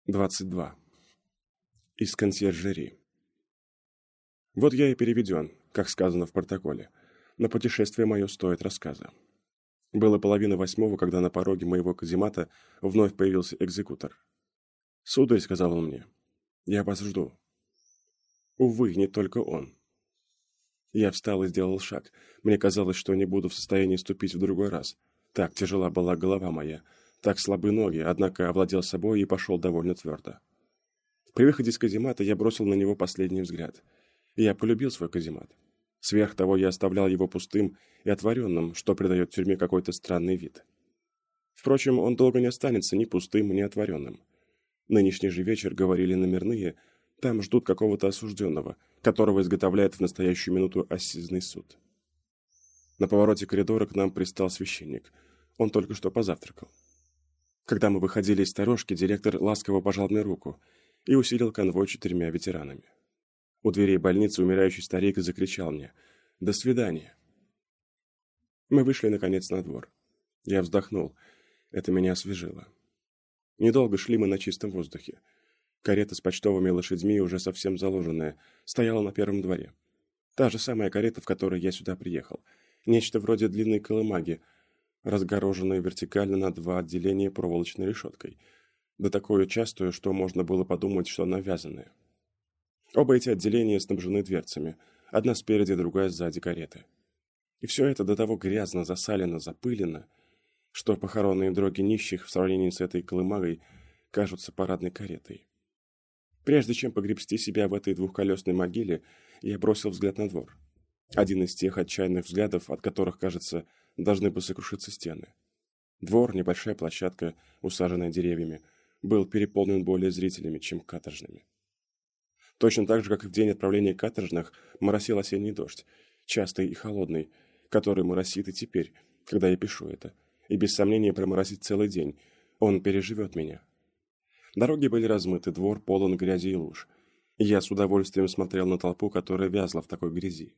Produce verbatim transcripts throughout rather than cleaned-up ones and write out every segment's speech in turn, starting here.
двадцать два. Из консьержери. Вот я и переведен, как сказано в протоколе, но путешествие мое стоит рассказа. Было половина восьмого, когда на пороге моего каземата вновь появился экзекутор. «Сударь», — сказал он мне, — «я вас жду». Увы, не только он. Я встал и сделал шаг. Мне казалось, что не буду в состоянии ступить в другой раз. Так тяжела была голова моя, так слабы ноги, однако овладел собой и пошел довольно твердо. При выходе из каземата я бросил на него последний взгляд. Я полюбил свой каземат. Сверх того я оставлял его пустым и отворенным, что придает тюрьме какой-то странный вид. Впрочем, он долго не останется ни пустым, ни отворенным. Нынешний же вечер, говорили номерные, там ждут какого-то осужденного, которого изготовляет в настоящую минуту ассизный суд. На повороте коридора к нам пристал священник. Он только что позавтракал. Когда мы выходили из сторожки, директор ласково пожал мне руку и усилил конвой четырьмя ветеранами. У дверей больницы умирающий старик закричал мне: «До свидания!». Мы вышли, наконец, на двор. Я вздохнул. Это меня освежило. Недолго шли мы на чистом воздухе. Карета с почтовыми лошадьми, уже совсем заложенная, стояла на первом дворе. Та же самая карета, в которой я сюда приехал. Нечто вроде длинной колымаги, разгороженной вертикально на два отделения проволочной решеткой, да такое частую, что можно было подумать, что она вязаная. Оба эти отделения снабжены дверцами, одна спереди, другая сзади кареты. И все это до того грязно, засалено, запылено, что похоронные дроги нищих в сравнении с этой колымагой кажутся парадной каретой. Прежде чем погребсти себя в этой двухколесной могиле, я бросил взгляд на двор. Один из тех отчаянных взглядов, от которых, кажется, должны бы сокрушиться стены. Двор, небольшая площадка, усаженная деревьями, был переполнен более зрителями, чем каторжными. Точно так же, как и в день отправления каторжных, моросил осенний дождь, частый и холодный, который моросит и теперь, когда я пишу это, и без сомнения проморосит целый день. Он переживет меня. Дороги были размыты, двор полон грязи и луж. И я с удовольствием смотрел на толпу, которая вязла в такой грязи.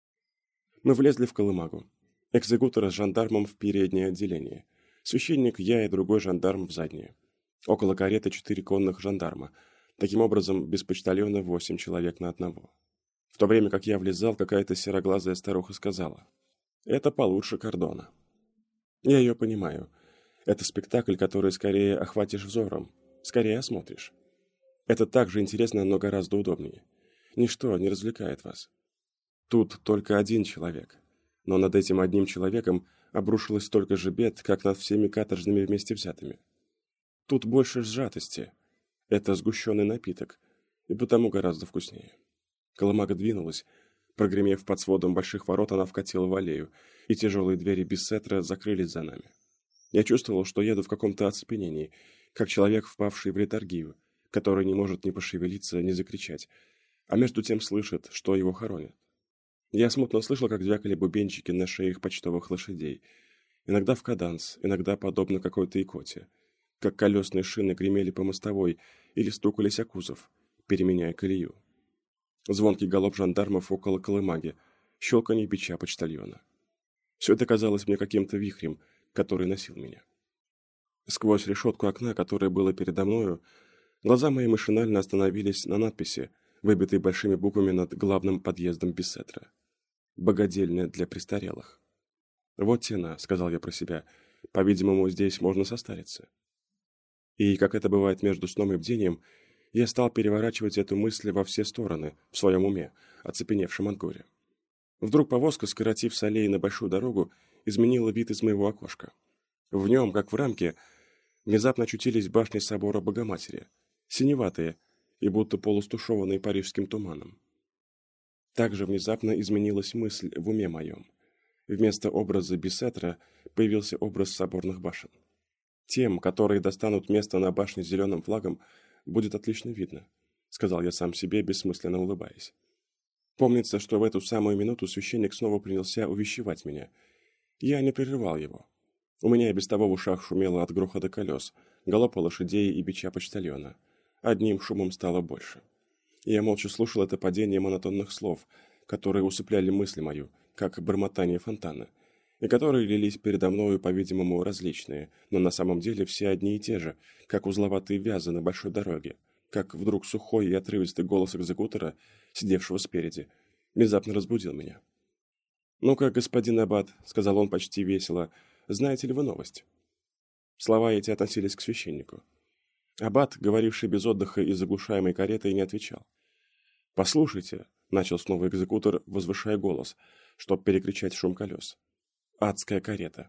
Мы влезли в колымагу. Экзекутора с жандармом в переднее отделение. Священник, я и другой жандарм в заднее. Около кареты четыре конных жандарма. Таким образом, без почтальона восемь человек на одного. В то время как я влезал, какая-то сероглазая старуха сказала: «Это получше кордона». Я ее понимаю. Это спектакль, который скорее охватишь взором, скорее осмотришь. Это так же интересно, но гораздо удобнее. Ничто не развлекает вас. Тут только один человек. Но над этим одним человеком обрушилось столько же бед, как над всеми каторжными вместе взятыми. Тут больше сжатости. Это сгущенный напиток, и потому гораздо вкуснее. Колымага двинулась. Прогремев под сводом больших ворот, она вкатила в аллею, и тяжелые двери Бисетра закрылись за нами. Я чувствовал, что еду в каком-то оцепенении, как человек, впавший в летаргию, который не может ни пошевелиться, ни закричать, а между тем слышит, что его хоронят. Я смутно слышал, как звякали бубенчики на шеях почтовых лошадей, иногда в каданс, иногда подобно какой-то икоте, как колесные шины гремели по мостовой или стукались о кузов, переменяя колею. Звонкий галоп жандармов около колымаги, щелканье бича почтальона. Все это казалось мне каким-то вихрем, который носил меня. Сквозь решетку окна, которое было передо мною, глаза мои машинально остановились на надписи, выбитой большими буквами над главным подъездом Бисетра. «Богадельня для престарелых». «Вот тена», — сказал я про себя, — «по-видимому, здесь можно состариться». И, как это бывает между сном и бдением, я стал переворачивать эту мысль во все стороны, в своем уме, оцепеневшем от горя. Вдруг повозка, скоротив с аллеи на большую дорогу, изменила вид из моего окошка. В нем, как в рамке, внезапно очутились башни собора Богоматери, синеватые и будто полустушеванные парижским туманом. Также внезапно изменилась мысль в уме моем. Вместо образа Бисетра появился образ соборных башен. Тем, которые достанут место на башне с зеленым флагом, будет отлично видно, — сказал я сам себе, бессмысленно улыбаясь. Помнится, что в эту самую минуту священник снова принялся увещевать меня. Я не прерывал его. У меня и без того в ушах шумело от грохота колес, галопа лошадей и бича почтальона. Одним шумом стало больше. Я молча слушал это падение монотонных слов, которые усыпляли мысль мою, как бормотание фонтана, и которые лились передо мною, по-видимому, различные, но на самом деле все одни и те же, как узловатые вязы на большой дороге, как вдруг сухой и отрывистый голос экзекутора, сидевшего спереди, внезапно разбудил меня. «Ну-ка, господин аббат», — сказал он почти весело, — «знаете ли вы новость?» Слова эти относились к священнику. Аббат, говоривший без отдыха и заглушаемой каретой, не отвечал. «Послушайте», — начал снова экзекутор, возвышая голос, чтобы перекричать шум колес. «Адская карета».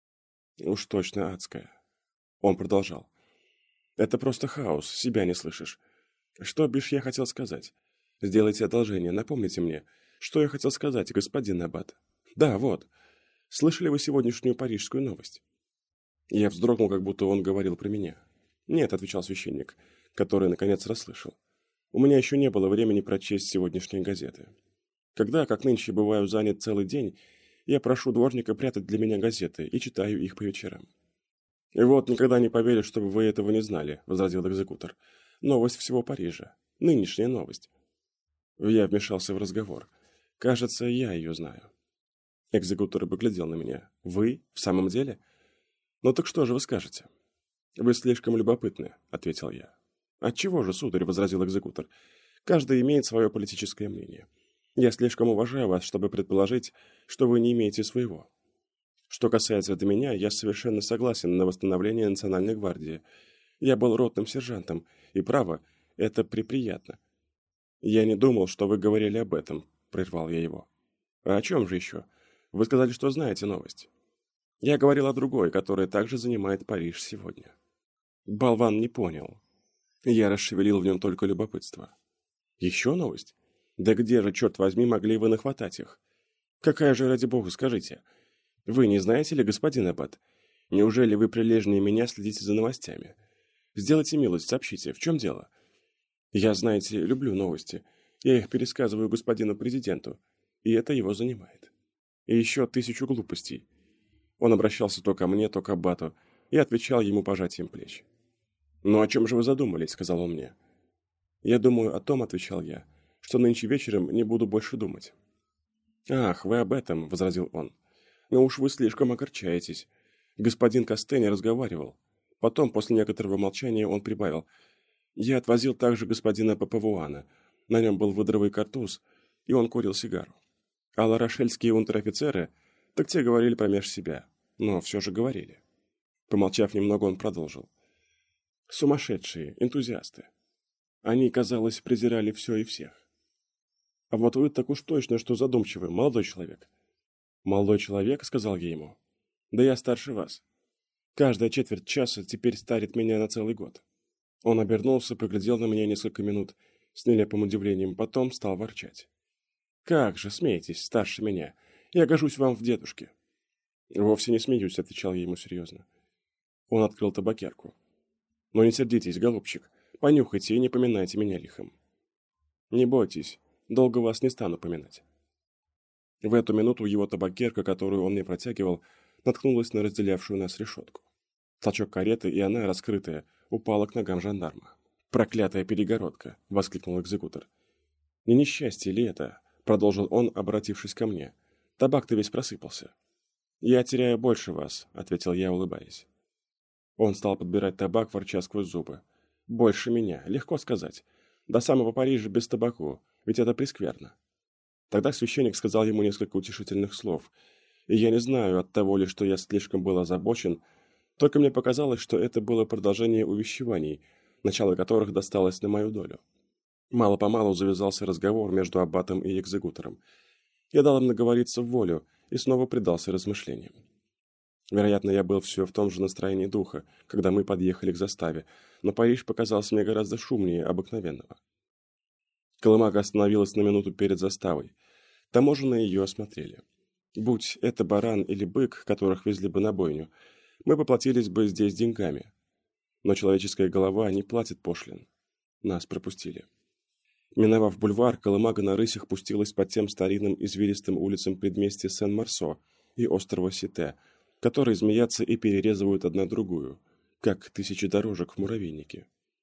«Уж точно адская». Он продолжал. «Это просто хаос, себя не слышишь. Что бишь я хотел сказать? Сделайте одолжение, напомните мне, что я хотел сказать, господин аббат. Да, вот. Слышали вы сегодняшнюю парижскую новость?» Я вздрогнул, как будто он говорил про меня. «Нет», — отвечал священник, который, наконец, расслышал. «У меня еще не было времени прочесть сегодняшние газеты. Когда, как нынче, бываю занят целый день, я прошу дворника прятать для меня газеты и читаю их по вечерам». «И вот никогда не поверю, чтобы вы этого не знали», — возразил экзекутор. «Новость всего Парижа. Нынешняя новость». Я вмешался в разговор. «Кажется, я ее знаю». Экзекутор поглядел на меня. «Вы? В самом деле? Ну так что же вы скажете?» «Вы слишком любопытны», — ответил я. «Отчего же, сударь?» — возразил экзекутор. «Каждый имеет свое политическое мнение. Я слишком уважаю вас, чтобы предположить, что вы не имеете своего. Что касается до меня, я совершенно согласен на восстановление Национальной гвардии. Я был ротным сержантом, и, право, это приприятно». «Я не думал, что вы говорили об этом», — прервал я его. «А о чем же еще? Вы сказали, что знаете новость». «Я говорил о другой, которая также занимает Париж сегодня». Болван не понял. Я расшевелил в нем только любопытство. «Еще новость? Да где же, черт возьми, могли вы нахватать их? Какая же, ради бога, скажите? Вы не знаете ли, господин аббат? Неужели вы прилежнее меня следите за новостями? Сделайте милость, сообщите, в чем дело? Я, знаете, люблю новости. Я их пересказываю господину президенту, и это его занимает. И еще тысячу глупостей». Он обращался то ко мне, то к аббату, и отвечал ему пожатием плеч. «Ну о чем же вы задумались?» — сказал он мне. «Я думаю о том», — отвечал я, — «что нынче вечером не буду больше думать». «Ах, вы об этом», — возразил он. «Но уж вы слишком огорчаетесь. Господин Кастене разговаривал. Потом, после некоторого молчания, он прибавил. Я отвозил также господина Папавуана. На нем был выдровый картуз, и он курил сигару. А ларошельские унтер-офицеры, так те говорили промеж себя, но все же говорили». Помолчав немного, он продолжил. «Сумасшедшие, энтузиасты. Они, казалось, презирали все и всех. А вот вы так уж точно, что задумчивый, молодой человек». «Молодой человек?» — сказал я ему. «Да я старше вас. Каждая четверть часа теперь старит меня на целый год». Он обернулся, поглядел на меня несколько минут с нелепым удивлением, потом стал ворчать. «Как же, смеетесь, старше меня. Я гожусь вам в дедушке». «Вовсе не смеюсь», — отвечал я ему серьезно. Он открыл табакерку. «Но не сердитесь, голубчик, понюхайте и не поминайте меня лихом». «Не бойтесь, долго вас не стану поминать». В эту минуту его табакерка, которую он мне протягивал, наткнулась на разделявшую нас решетку. Толчок кареты, и она, раскрытая, упала к ногам жандарма. «Проклятая перегородка!» — воскликнул экзекутор. «Не несчастье ли это?» — продолжил он, обратившись ко мне. «Табак-то весь просыпался». «Я теряю больше вас», — ответил я, улыбаясь. Он стал подбирать табак, ворча сквозь зубы. «Больше меня, легко сказать. До самого Парижа без табаку, ведь это прескверно». Тогда священник сказал ему несколько утешительных слов, и я не знаю, от того ли, что я слишком был озабочен, только мне показалось, что это было продолжение увещеваний, начало которых досталось на мою долю. Мало-помалу завязался разговор между аббатом и экзекутором. Я дал им наговориться в волю и снова предался размышлениям. Вероятно, я был все в том же настроении духа, когда мы подъехали к заставе, но Париж показался мне гораздо шумнее обыкновенного. Колымага остановилась на минуту перед заставой. Таможенные ее осмотрели. Будь это баран или бык, которых везли бы на бойню, мы поплатились бы здесь деньгами. Но человеческая голова не платит пошлин. Нас пропустили. Миновав бульвар, колымага на рысях пустилась по тем старинным извилистым улицам предместья Сен-Марсо и острова Сите, которые змеятся и перерезывают одна другую, как тысячи дорожек в муравейнике.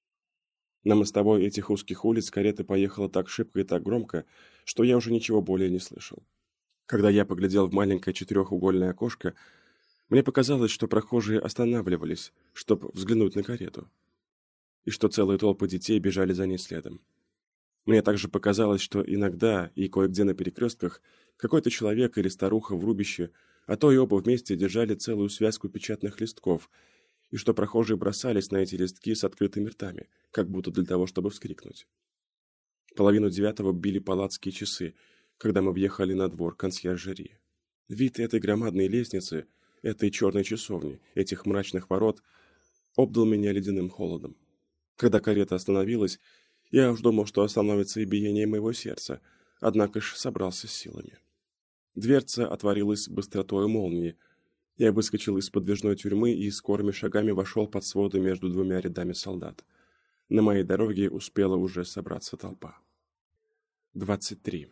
На мостовой этих узких улиц карета поехала так шибко и так громко, что я уже ничего более не слышал. Когда я поглядел в маленькое четырехугольное окошко, мне показалось, что прохожие останавливались, чтобы взглянуть на карету, и что целые толпы детей бежали за ней следом. Мне также показалось, что иногда и кое-где на перекрестках какой-то человек или старуха в рубище, а то и оба вместе держали целую связку печатных листков, и что прохожие бросались на эти листки с открытыми ртами, как будто для того, чтобы вскрикнуть. Половину девятого били палацкие часы, когда мы въехали на двор консьержерии. Вид этой громадной лестницы, этой черной часовни, этих мрачных ворот обдал меня ледяным холодом. Когда карета остановилась, я уж думал, что остановится и биение моего сердца, однако ж собрался с силами. Дверца отворилась с быстротой молнии. Я выскочил из подвижной тюрьмы и скорыми шагами вошел под своды между двумя рядами солдат. На моей дороге успела уже собраться толпа. двадцать три.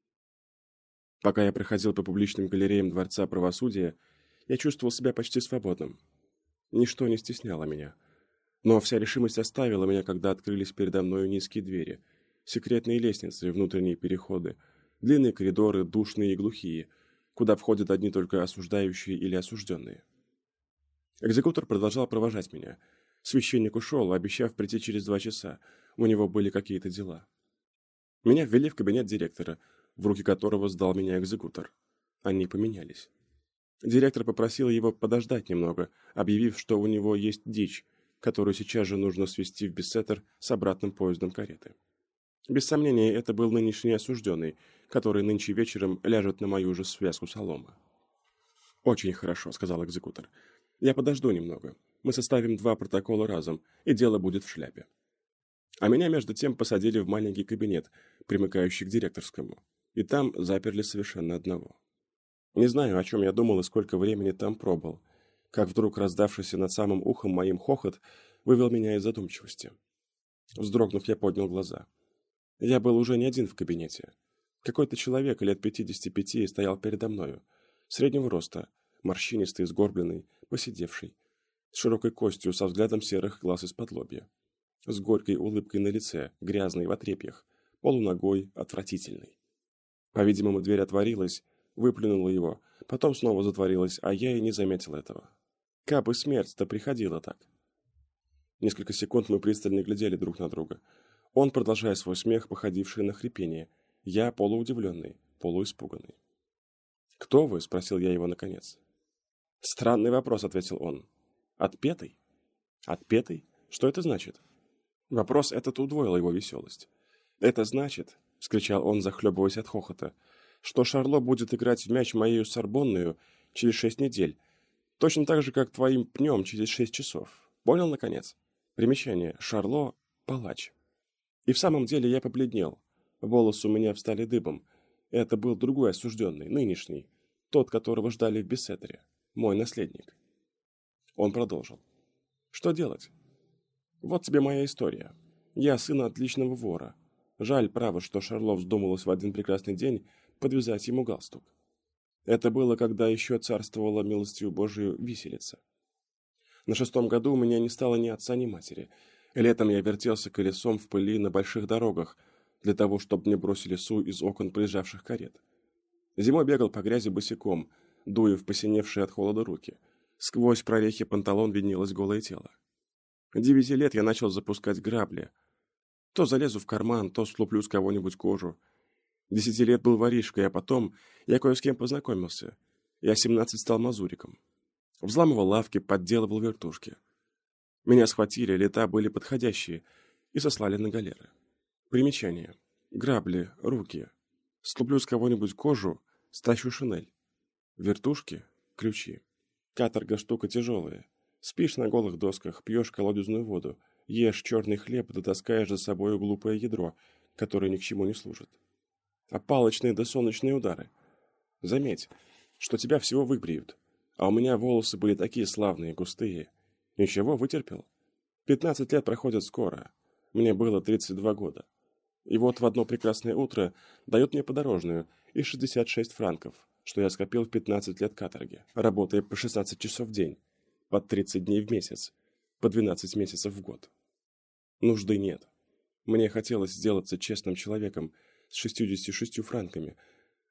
Пока я проходил по публичным галереям Дворца правосудия, я чувствовал себя почти свободным. Ничто не стесняло меня. Но вся решимость оставила меня, когда открылись передо мною низкие двери, секретные лестницы, внутренние переходы, длинные коридоры, душные и глухие, куда входят одни только осуждающие или осужденные. Экзекутор продолжал провожать меня. Священник ушел, обещав прийти через два часа. У него были какие-то дела. Меня ввели в кабинет директора, в руки которого сдал меня экзекутор. Они поменялись. Директор попросил его подождать немного, объявив, что у него есть дичь, которую сейчас же нужно свезти в Бессетер с обратным поездом кареты. Без сомнения, это был нынешний осужденный, который нынче вечером ляжет на мою же связку соломы. «Очень хорошо», — сказал экзекутор. «Я подожду немного. Мы составим два протокола разом, и дело будет в шляпе». А меня, между тем, посадили в маленький кабинет, примыкающий к директорскому, и там заперли совершенно одного. Не знаю, о чем я думал и сколько времени там пробыл, как вдруг раздавшийся над самым ухом моим хохот вывел меня из задумчивости. Вздрогнув, я поднял глаза. Я был уже не один в кабинете. Какой-то человек лет пятидесяти пяти стоял передо мною, среднего роста, морщинистый, сгорбленный, поседевший, с широкой костью, со взглядом серых глаз из-под лобья, с горькой улыбкой на лице, грязный в отрепьях, полуногой, отвратительный. По-видимому, дверь отворилась, выплюнула его, потом снова затворилась, а я и не заметил этого. Кабы и смерть-то приходила так. Несколько секунд мы пристально глядели друг на друга. Он, продолжая свой смех, походивший на хрипение, я полуудивленный, полуиспуганный. «Кто вы?» — спросил я его наконец. «Странный вопрос», — ответил он. «Отпетый?» «Отпетый? Что это значит?» Вопрос этот удвоил его веселость. «Это значит», — вскричал он, захлебываясь от хохота, «что Шарло будет играть в мяч моею Сорбонную через шесть недель, точно так же, как твоим пнем через шесть часов. Понял, наконец?» Примечание. Шарло — палач. И в самом деле я побледнел. Волосы у меня встали дыбом. Это был другой осужденный, нынешний, тот, которого ждали в Бессетере, мой наследник. Он продолжил. «Что делать? Вот тебе моя история. Я сын отличного вора. Жаль, право, что Шарло вздумалось в один прекрасный день подвязать ему галстук. Это было, когда еще царствовала милостью Божию виселица. На шестом году у меня не стало ни отца, ни матери. Летом я вертелся колесом в пыли на больших дорогах, для того, чтобы мне бросили су из окон проезжавших карет. Зимой бегал по грязи босиком, дуя в посиневшие от холода руки. Сквозь прорехи панталон виднелось голое тело. Девяти лет я начал запускать грабли. То залезу в карман, то слуплю с кого-нибудь кожу. Десяти лет был воришкой, а потом я кое с кем познакомился. Я семнадцать стал мазуриком. Взламывал лавки, подделывал вертушки. Меня схватили, лета были подходящие, и сослали на галеры. Примечание. Грабли, руки. Слуплю с кого-нибудь кожу, стащу шинель. Вертушки, ключи. Каторга штука тяжелая. Спишь на голых досках, пьешь колодезную воду, ешь черный хлеб, да таскаешь за собою глупое ядро, которое ни к чему не служит. А палочные да солнечные удары. Заметь, что тебя всего выбреют, а у меня волосы были такие славные, густые. Ничего, вытерпел. Пятнадцать лет проходят скоро. Мне было тридцать два года. И вот в одно прекрасное утро дают мне подорожную и шестьдесят шесть франков, что я скопил в пятнадцать лет каторги, работая по шестнадцать часов в день, по тридцать дней в месяц, по двенадцать месяцев в год. Нужды нет. Мне хотелось сделаться честным человеком с шестьюдесятью шестью франками,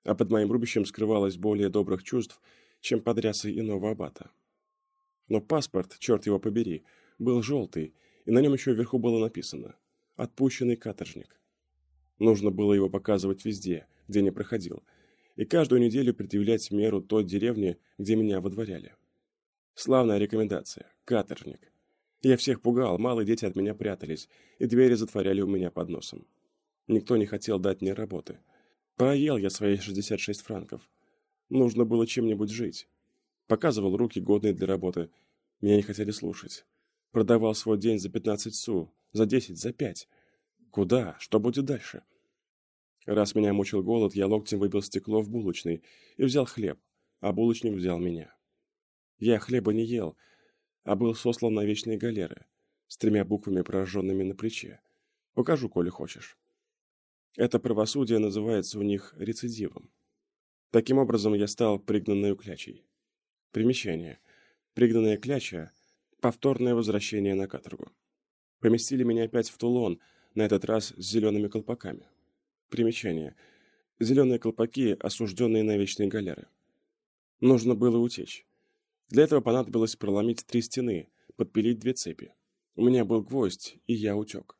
а под моим рубищем скрывалось более добрых чувств, чем под рясой иного аббата. Но паспорт, черт его побери, был желтый, и на нем еще вверху было написано «Отпущенный каторжник». Нужно было его показывать везде, где не проходил, и каждую неделю предъявлять меру той деревни, где меня выдворяли. Славная рекомендация. Каторжник. Я всех пугал, малые дети от меня прятались, и двери затворяли у меня под носом. Никто не хотел дать мне работы. Проел я свои шестьдесят шесть франков. Нужно было чем-нибудь жить. Показывал руки, годные для работы. Меня не хотели слушать. Продавал свой день за пятнадцать су, за десять, за пять. Куда? Что будет дальше? Раз меня мучил голод, я локтем выбил стекло в булочной и взял хлеб, а булочник взял меня. Я хлеба не ел, а был сослан на вечные галеры с тремя буквами, прожженными на плече. Покажу, коли хочешь. Это правосудие называется у них рецидивом. Таким образом, я стал пригнанной клячей. Примечание. Пригнанная кляча – повторное возвращение на каторгу. Поместили меня опять в Тулон, на этот раз с зелеными колпаками. Примечание. Зеленые колпаки, осужденные на вечные галеры. Нужно было утечь. Для этого понадобилось проломить три стены, подпилить две цепи. У меня был гвоздь, и я утек.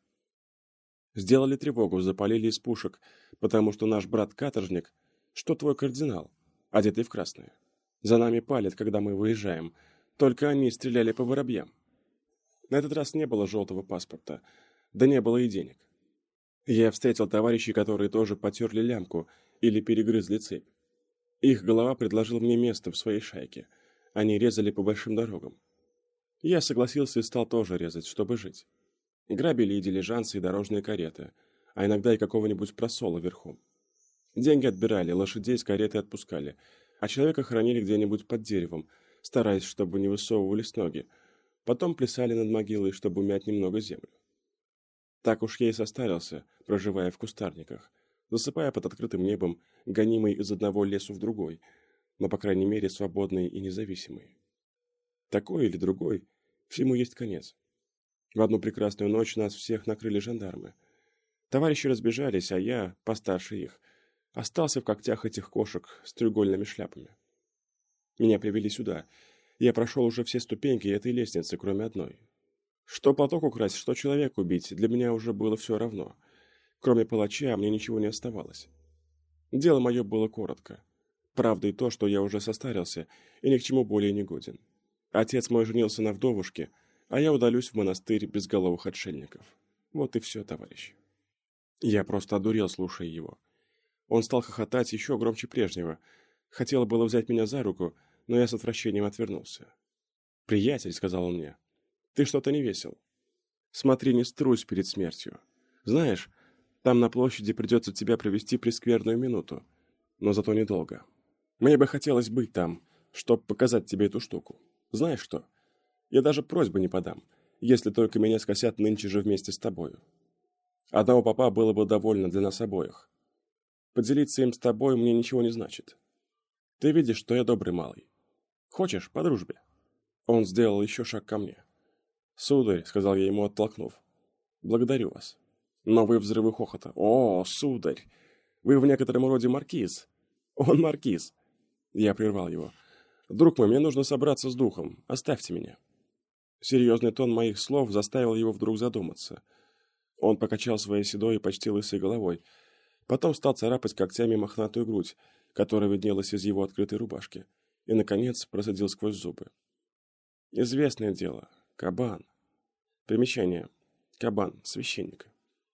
Сделали тревогу, запалили из пушек, потому что наш брат-каторжник, что твой кардинал, одетый в красное. За нами палят, когда мы выезжаем, только они стреляли по воробьям. На этот раз не было желтого паспорта, да не было и денег. Я встретил товарищей, которые тоже потерли лямку или перегрызли цепь. Их голова предложил мне место в своей шайке. Они резали по большим дорогам. Я согласился и стал тоже резать, чтобы жить. Грабили и дилижансы, и дорожные кареты, а иногда и какого-нибудь просола верхом. Деньги отбирали, лошадей с кареты отпускали, а человека хоронили где-нибудь под деревом, стараясь, чтобы не высовывались ноги. Потом плясали над могилой, чтобы умять немного землю. Так уж я и состарился, проживая в кустарниках, засыпая под открытым небом, гонимый из одного лесу в другой, но, по крайней мере, свободный и независимый. Такой или другой, всему есть конец. В одну прекрасную ночь нас всех накрыли жандармы. Товарищи разбежались, а я, постарше их, остался в когтях этих кошек с треугольными шляпами. Меня привели сюда. Я прошел уже все ступеньки этой лестницы, кроме одной. Что платок украсть, что человек убить, для меня уже было все равно. Кроме палача, мне ничего не оставалось. Дело мое было коротко. Правда и то, что я уже состарился и ни к чему более не годен. Отец мой женился на вдовушке, а я удалюсь в монастырь безголовых отшельников. Вот и все, товарищ. Я просто одурел, слушая его. Он стал хохотать еще громче прежнего. Хотел было взять меня за руку, но я с отвращением отвернулся. «Приятель», — сказал он мне, — «ты что-то не весел. Смотри, не струсь перед смертью. Знаешь, там на площади придется тебя провести прескверную минуту, но зато недолго. Мне бы хотелось быть там, чтобы показать тебе эту штуку. Знаешь что? Я даже просьбы не подам, если только меня скосят нынче же вместе с тобою. Одного попа было бы довольно для нас обоих. Поделиться им с тобой мне ничего не значит. Ты видишь, что я добрый малый. Хочешь, по дружбе?» Он сделал еще шаг ко мне. «Сударь», — сказал я ему, оттолкнув, — «благодарю вас». Новые взрывы хохота. «О, сударь, вы в некотором роде маркиз». «Он маркиз». Я прервал его. «Друг мой, мне нужно собраться с духом. Оставьте меня». Серьезный тон моих слов заставил его вдруг задуматься. Он покачал своей седой и почти лысой головой. Потом стал царапать когтями мохнатую грудь, которая виднелась из его открытой рубашки, и, наконец, процедил сквозь зубы. «Известное дело. Кабан». Примечание. Кабан. Священника.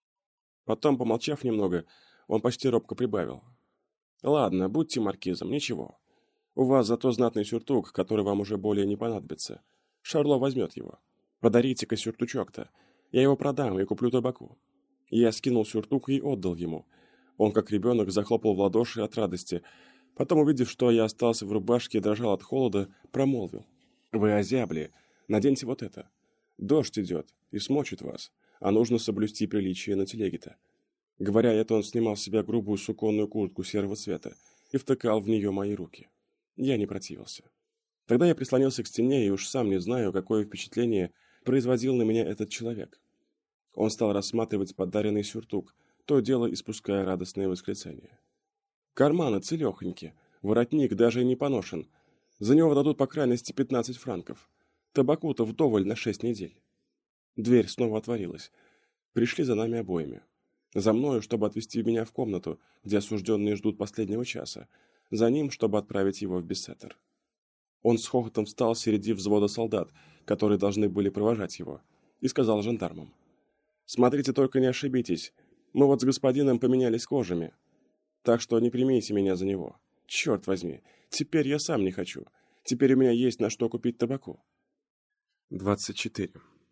Потом, помолчав немного, он почти робко прибавил. «Ладно, будьте маркизом, ничего. У вас зато знатный сюртук, который вам уже более не понадобится. Шарло возьмет его. Подарите-ка сюртучок-то. Я его продам и куплю табаку». Я скинул сюртук и отдал ему. Он, как ребенок, захлопал в ладоши от радости. Потом, увидев, что я остался в рубашке и дрожал от холода, промолвил. «Вы озябли. Наденьте вот это. Дождь идет и смочит вас, а нужно соблюсти приличие на телеге-то». Говоря это, он снимал с себя грубую суконную куртку серого цвета и втыкал в нее мои руки. Я не противился. Тогда я прислонился к стене и уж сам не знаю, какое впечатление производил на меня этот человек. Он стал рассматривать подаренный сюртук, то дело испуская радостное восклицание. Карманы целехоньки, воротник даже и не поношен. За него дадут по крайности пятнадцать франков. Табаку-то вдоволь на шесть недель. Дверь снова отворилась. Пришли за нами обоими. За мною, чтобы отвезти меня в комнату, где осужденные ждут последнего часа. За ним, чтобы отправить его в Бессетер. Он с хохотом встал среди взвода солдат, которые должны были провожать его, и сказал жандармам: «Смотрите, только не ошибитесь. Мы вот с господином поменялись кожами. Так что не примите меня за него. Черт возьми, теперь я сам не хочу. Теперь у меня есть на что купить табаку». двадцать четыре.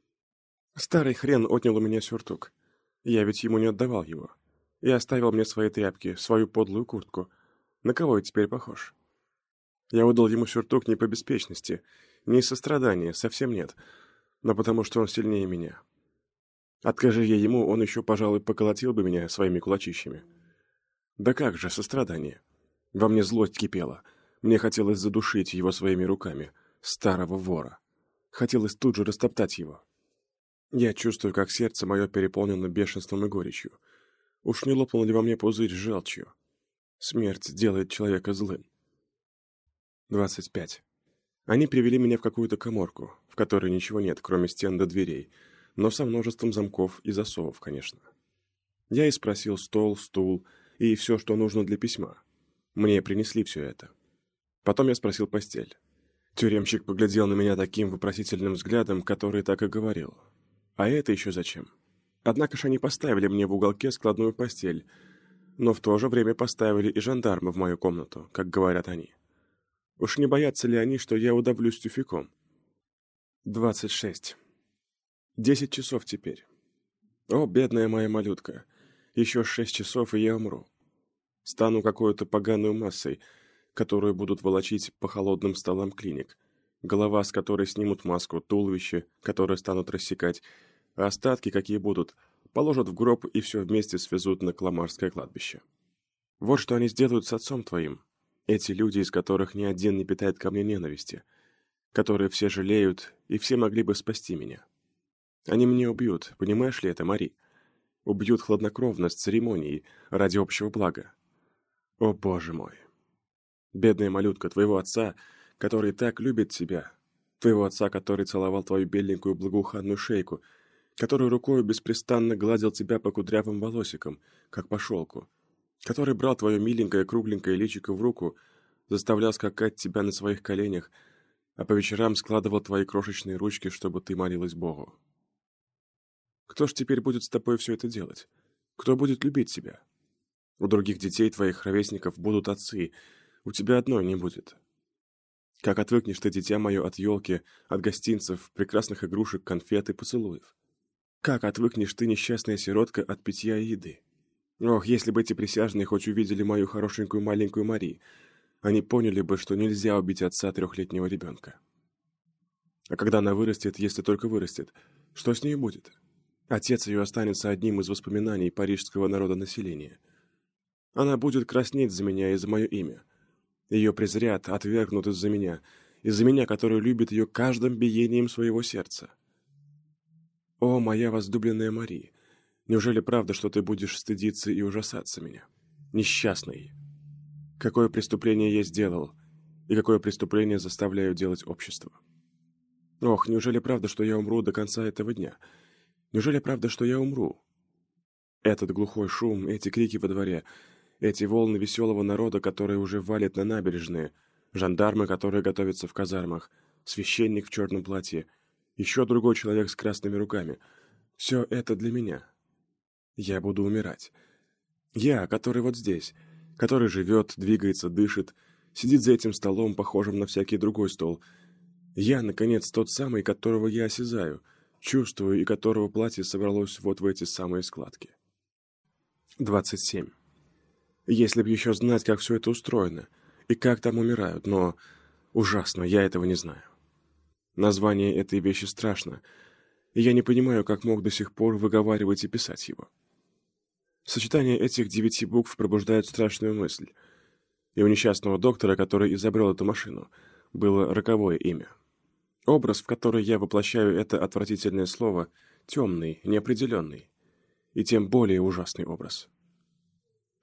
Старый хрен отнял у меня сюртук. Я ведь ему не отдавал его. И оставил мне свои тряпки, свою подлую куртку. На кого я теперь похож? Я выдал ему сюртук не по беспечности, не из сострадания, совсем нет, но потому что он сильнее меня. Откажи я ему, он еще, пожалуй, поколотил бы меня своими кулачищами. Да как же, сострадание. Во мне злость кипела. Мне хотелось задушить его своими руками, старого вора. Хотелось тут же растоптать его. Я чувствую, как сердце мое переполнено бешенством и горечью. Уж не лопнул ли во мне пузырь с желчью? Смерть делает человека злым. двадцать пять. Они привели меня в какую-то каморку, в которой ничего нет, кроме стен до дверей, но со множеством замков и засовов, конечно. Я и спросил стол, стул и все, что нужно для письма. Мне принесли все это. Потом я спросил постель. Тюремщик поглядел на меня таким вопросительным взглядом, который так и говорил: «А это еще зачем?» Однако ж они поставили мне в уголке складную постель, но в то же время поставили и жандарма в мою комнату, как говорят они. Уж не боятся ли они, что я удавлюсь тюфяком? двадцать шесть. Десять часов теперь. О, бедная моя малютка, еще шесть часов, и я умру. Стану какой-то поганой массой, которую будут волочить по холодным столам клиник, голова, с которой снимут маску, туловище, которое станут рассекать, а остатки, какие будут, положат в гроб и все вместе свезут на Кламарское кладбище. Вот что они сделают с отцом твоим, эти люди, из которых ни один не питает ко мне ненависти, которые все жалеют и все могли бы спасти меня. Они меня убьют, понимаешь ли это, Мари? Убьют хладнокровно, с церемонией, ради общего блага. О, Боже мой! Бедная малютка твоего отца, который так любит тебя, твоего отца, который целовал твою беленькую благоуханную шейку, который рукою беспрестанно гладил тебя по кудрявым волосикам, как по шелку, который брал твое миленькое кругленькое личико в руку, заставлял скакать тебя на своих коленях, а по вечерам складывал твои крошечные ручки, чтобы ты молилась Богу. Кто ж теперь будет с тобой все это делать? Кто будет любить тебя? У других детей твоих ровесников будут отцы, у тебя одной не будет. Как отвыкнешь ты, дитя мое, от елки, от гостинцев, прекрасных игрушек, конфет и поцелуев? Как отвыкнешь ты, несчастная сиротка, от питья и еды? Ох, если бы эти присяжные хоть увидели мою хорошенькую маленькую Мари, они поняли бы, что нельзя убить отца трехлетнего ребенка. А когда она вырастет, если только вырастет, что с ней будет? Отец ее останется одним из воспоминаний парижского народонаселения. Она будет краснеть за меня и за мое имя. Ее презрят, отвергнут из-за меня, из-за меня, который любит ее каждым биением своего сердца. О, моя возлюбленная Мари, неужели правда, что ты будешь стыдиться и ужасаться меня? Несчастный! Какое преступление я сделал, и какое преступление заставляю делать общество? Ох, неужели правда, что я умру до конца этого дня? Неужели правда, что я умру? Этот глухой шум, эти крики во дворе, эти волны веселого народа, которые уже валят на набережные, жандармы, которые готовятся в казармах, священник в черном платье, еще другой человек с красными руками — все это для меня. Я буду умирать. Я, который вот здесь, который живет, двигается, дышит, сидит за этим столом, похожим на всякий другой стол. Я, наконец, тот самый, которого я осязаю, чувствую и которого платье собралось вот в эти самые складки. двадцать семь. Если б еще знать, как все это устроено, и как там умирают, но ужасно, я этого не знаю. Название этой вещи страшно, и я не понимаю, как мог до сих пор выговаривать и писать его. Сочетание этих девяти букв пробуждает страшную мысль, и у несчастного доктора, который изобрел эту машину, было роковое имя. Образ, в который я воплощаю это отвратительное слово, темный, неопределенный, и тем более ужасный образ.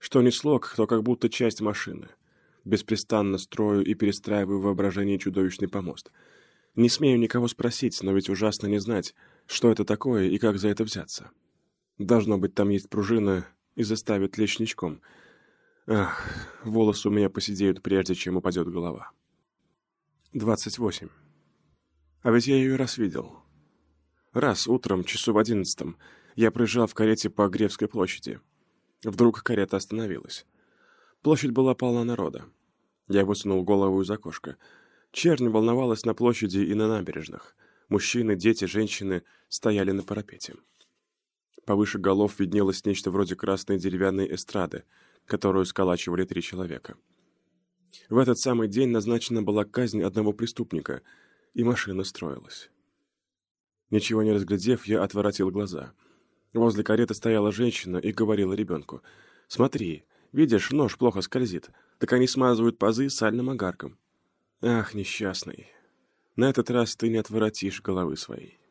Что ни слог, то как будто часть машины. Беспрестанно строю и перестраиваю в воображении чудовищный помост. Не смею никого спросить, но ведь ужасно не знать, что это такое и как за это взяться. Должно быть, там есть пружина и заставит лечь ничком. Ах, волосы у меня поседеют, прежде чем упадет голова. двадцать восемь. А ведь я ее раз видел. Раз утром, часу в одиннадцатом, я проезжал в карете по Гревской площади. Вдруг карета остановилась. Площадь была полна народа. Я высунул голову из окошка. Чернь волновалась на площади и на набережных. Мужчины, дети, женщины стояли на парапете. Повыше голов виднелось нечто вроде красной деревянной эстрады, которую сколачивали три человека. В этот самый день назначена была казнь одного преступника, и машина строилась. Ничего не разглядев, я отворотил глаза. Возле кареты стояла женщина и говорила ребенку: «Смотри, видишь, нож плохо скользит, так они смазывают пазы сальным огарком». Ах, несчастный, на этот раз ты не отворотишь головы своей.